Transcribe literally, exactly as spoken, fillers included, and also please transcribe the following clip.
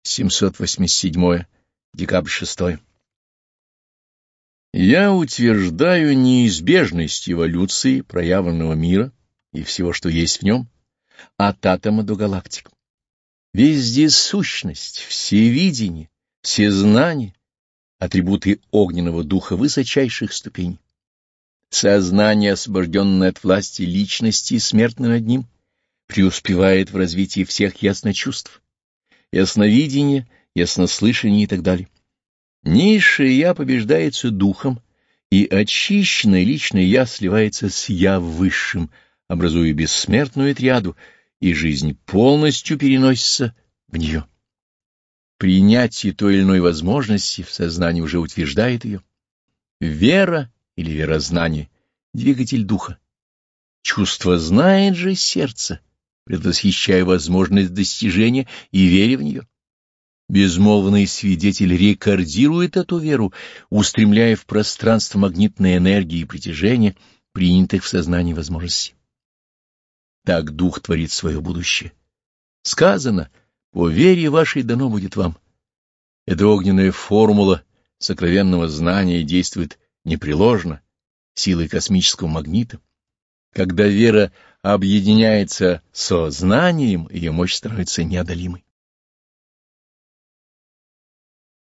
семьсот восемьдесят седьмое, декабрь шестое. Я утверждаю неизбежность эволюции проявленного мира и всего, что есть в нем, от атома до галактик. Вездесущность, всевидение, всезнание — атрибуты огненного духа высочайших ступеней. Сознание, освобожденное от власти личности, смертно над ним, преуспевает в развитии всех ясночувств, ясновидения, яснослышания и так далее. Низшее «я» побеждается духом, и очищенное личное «я» сливается с «я» высшим, образуя бессмертную триаду, и жизнь полностью переносится в нее. Принятие той или иной возможности в сознании уже утверждает ее. Вера или верознание — двигатель духа. Чувство знает же сердце, предвосхищая возможность достижения и веря в нее. Безмолвный свидетель рекордирует эту веру, устремляя в пространство магнитной энергии и притяжения, принятых в сознании возможностей. Так дух творит свое будущее. Сказано: «По вере вашей дано будет вам». Эта огненная формула сокровенного знания действует непреложно, силой космического магнита. Когда вера объединяется со знанием, ее мощь становится неодолимой.